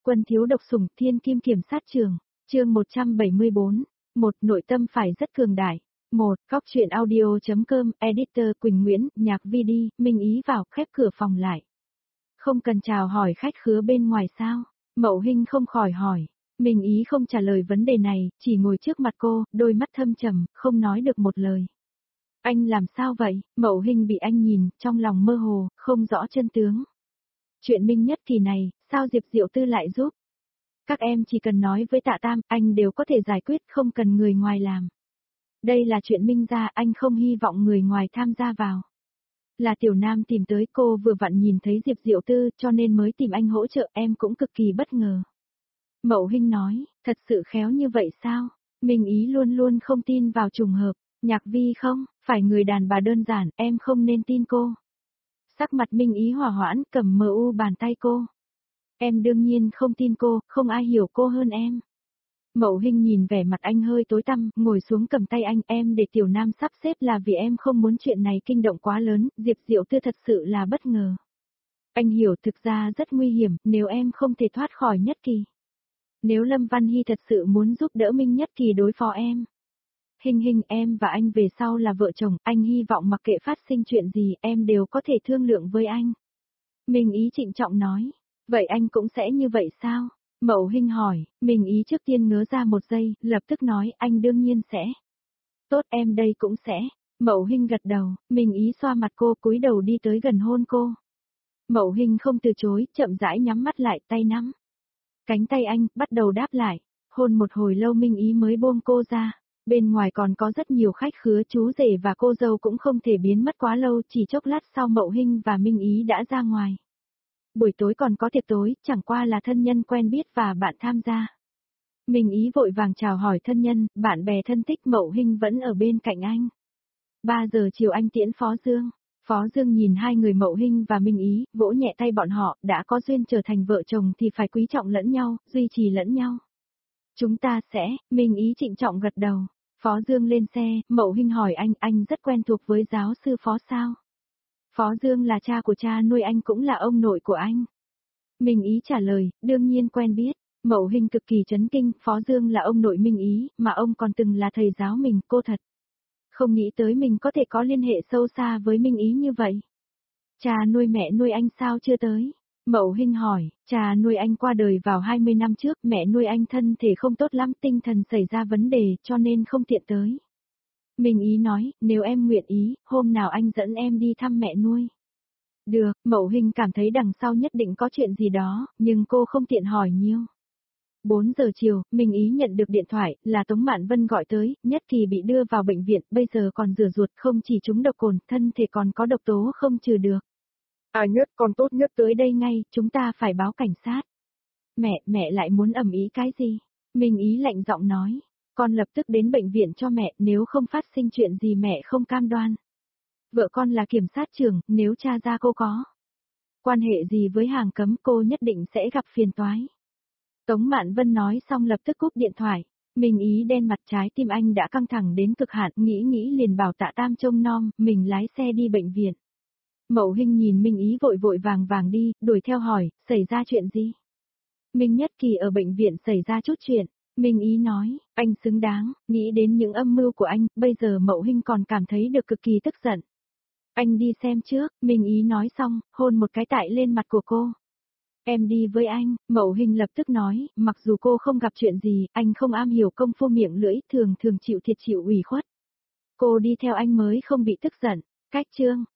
Quân thiếu độc sủng thiên kim kiểm sát trường, chương 174, một nội tâm phải rất cường đại. Một, Góc truyện audio.com, editor Quỳnh Nguyễn, nhạc video, Minh Ý vào, khép cửa phòng lại. Không cần chào hỏi khách khứa bên ngoài sao? Mậu Hinh không khỏi hỏi. Minh Ý không trả lời vấn đề này, chỉ ngồi trước mặt cô, đôi mắt thâm trầm, không nói được một lời. Anh làm sao vậy? Mậu Hinh bị anh nhìn, trong lòng mơ hồ, không rõ chân tướng. Chuyện Minh Nhất Kỳ này, sao Diệp Diệu Tư lại giúp? Các em chỉ cần nói với Tạ Tam, anh đều có thể giải quyết, không cần người ngoài làm. Đây là chuyện Minh gia, anh không hy vọng người ngoài tham gia vào. Là Tiểu Nam tìm tới, cô vừa vặn nhìn thấy Diệp Diệu Tư cho nên mới tìm anh hỗ trợ, em cũng cực kỳ bất ngờ. Mậu Hinh nói, thật sự khéo như vậy sao? Minh Ý luôn luôn không tin vào trùng hợp, Nhạc Vi không, phải người đàn bà đơn giản, em không nên tin cô. Sắc mặt Minh Ý hòa hoãn, cầm mờ u bàn tay cô. Em đương nhiên không tin cô, không ai hiểu cô hơn em. Mậu Hinh nhìn vẻ mặt anh hơi tối tăm, ngồi xuống cầm tay anh, em để Tiểu Nam sắp xếp là vì em không muốn chuyện này kinh động quá lớn, Diệp Diệu Tư thật sự là bất ngờ. Anh hiểu thực ra rất nguy hiểm, nếu em không thể thoát khỏi Nhất Kỳ. Nếu Lâm Văn Hy thật sự muốn giúp đỡ Minh Nhất Kỳ đối phó em. Hinh, em và anh về sau là vợ chồng, anh hy vọng mặc kệ phát sinh chuyện gì, em đều có thể thương lượng với anh. Minh Ý trịnh trọng nói, vậy anh cũng sẽ như vậy sao? Mậu Hinh hỏi, Minh Ý trước tiên ngớ ra một giây, lập tức nói, anh đương nhiên sẽ. Tốt, em đây cũng sẽ. Mậu Hinh gật đầu, Minh Ý xoa mặt cô, cúi đầu đi tới gần hôn cô. Mậu Hinh không từ chối, chậm rãi nhắm mắt lại, tay nắm cánh tay anh, bắt đầu đáp lại. Hôn một hồi lâu Minh Ý mới buông cô ra. Bên ngoài còn có rất nhiều khách khứa, chú rể và cô dâu cũng không thể biến mất quá lâu, chỉ chốc lát sau Mậu Hinh và Minh Ý đã ra ngoài. Buổi tối còn có tiệc tối, chẳng qua là thân nhân quen biết và bạn tham gia. Minh Ý vội vàng chào hỏi thân nhân, bạn bè thân thích, Mậu Hinh vẫn ở bên cạnh anh. 3 giờ chiều anh tiễn Phó Dương. Phó Dương nhìn hai người Mậu Hinh và Minh Ý, vỗ nhẹ tay bọn họ, đã có duyên trở thành vợ chồng thì phải quý trọng lẫn nhau, duy trì lẫn nhau. Chúng ta sẽ, Minh Ý trịnh trọng gật đầu. Phó Dương lên xe, Mậu Hinh hỏi anh rất quen thuộc với giáo sư Phó sao? Phó Dương là cha của cha nuôi anh, cũng là ông nội của anh. Minh Ý trả lời, đương nhiên quen biết. Mậu Hinh cực kỳ chấn kinh, Phó Dương là ông nội Minh Ý, mà ông còn từng là thầy giáo mình, cô thật. Không nghĩ tới mình có thể có liên hệ sâu xa với Minh Ý như vậy. Cha nuôi mẹ nuôi anh sao chưa tới? Mậu Hinh hỏi, cha nuôi anh qua đời vào 20 năm trước, mẹ nuôi anh thân thể không tốt lắm, tinh thần xảy ra vấn đề cho nên không tiện tới. Minh Ý nói, nếu em nguyện ý, hôm nào anh dẫn em đi thăm mẹ nuôi. Được, Mậu Hinh cảm thấy đằng sau nhất định có chuyện gì đó, nhưng cô không tiện hỏi nhiều. 4 giờ chiều, Minh Ý nhận được điện thoại, là Tống Mạn Vân gọi tới, Nhất Kỳ bị đưa vào bệnh viện, bây giờ còn rửa ruột, không chỉ trúng độc cồn, thân thể còn có độc tố không trừ được. Nhất, con tốt nhất tới đây ngay, chúng ta phải báo cảnh sát. Mẹ lại muốn ầm ĩ cái gì? Minh Ý lạnh giọng nói, con lập tức đến bệnh viện cho mẹ, nếu không phát sinh chuyện gì mẹ không cam đoan. Vợ con là kiểm sát trưởng, nếu tra ra cô có quan hệ gì với hàng cấm, cô nhất định sẽ gặp phiền toái. Tống Mạn Vân nói xong lập tức cúp điện thoại. Minh Ý đen mặt, trái tim anh đã căng thẳng đến cực hạn, nghĩ liền bảo Tạ Tam trông nom, mình lái xe đi bệnh viện. Mậu Hinh nhìn Minh Ý vội vàng đi, đuổi theo hỏi, xảy ra chuyện gì? Minh Nhất Kỳ ở bệnh viện xảy ra chút chuyện. Minh Ý nói, anh xứng đáng, nghĩ đến những âm mưu của anh, bây giờ Mậu Hinh còn cảm thấy được cực kỳ tức giận. Anh đi xem trước, Minh Ý nói xong, hôn một cái tại lên mặt của cô. Em đi với anh, Mậu Hinh lập tức nói, mặc dù cô không gặp chuyện gì, anh không am hiểu công phu miệng lưỡi, thường chịu thiệt chịu ủy khuất. Cô đi theo anh mới không bị tức giận. Cách chương,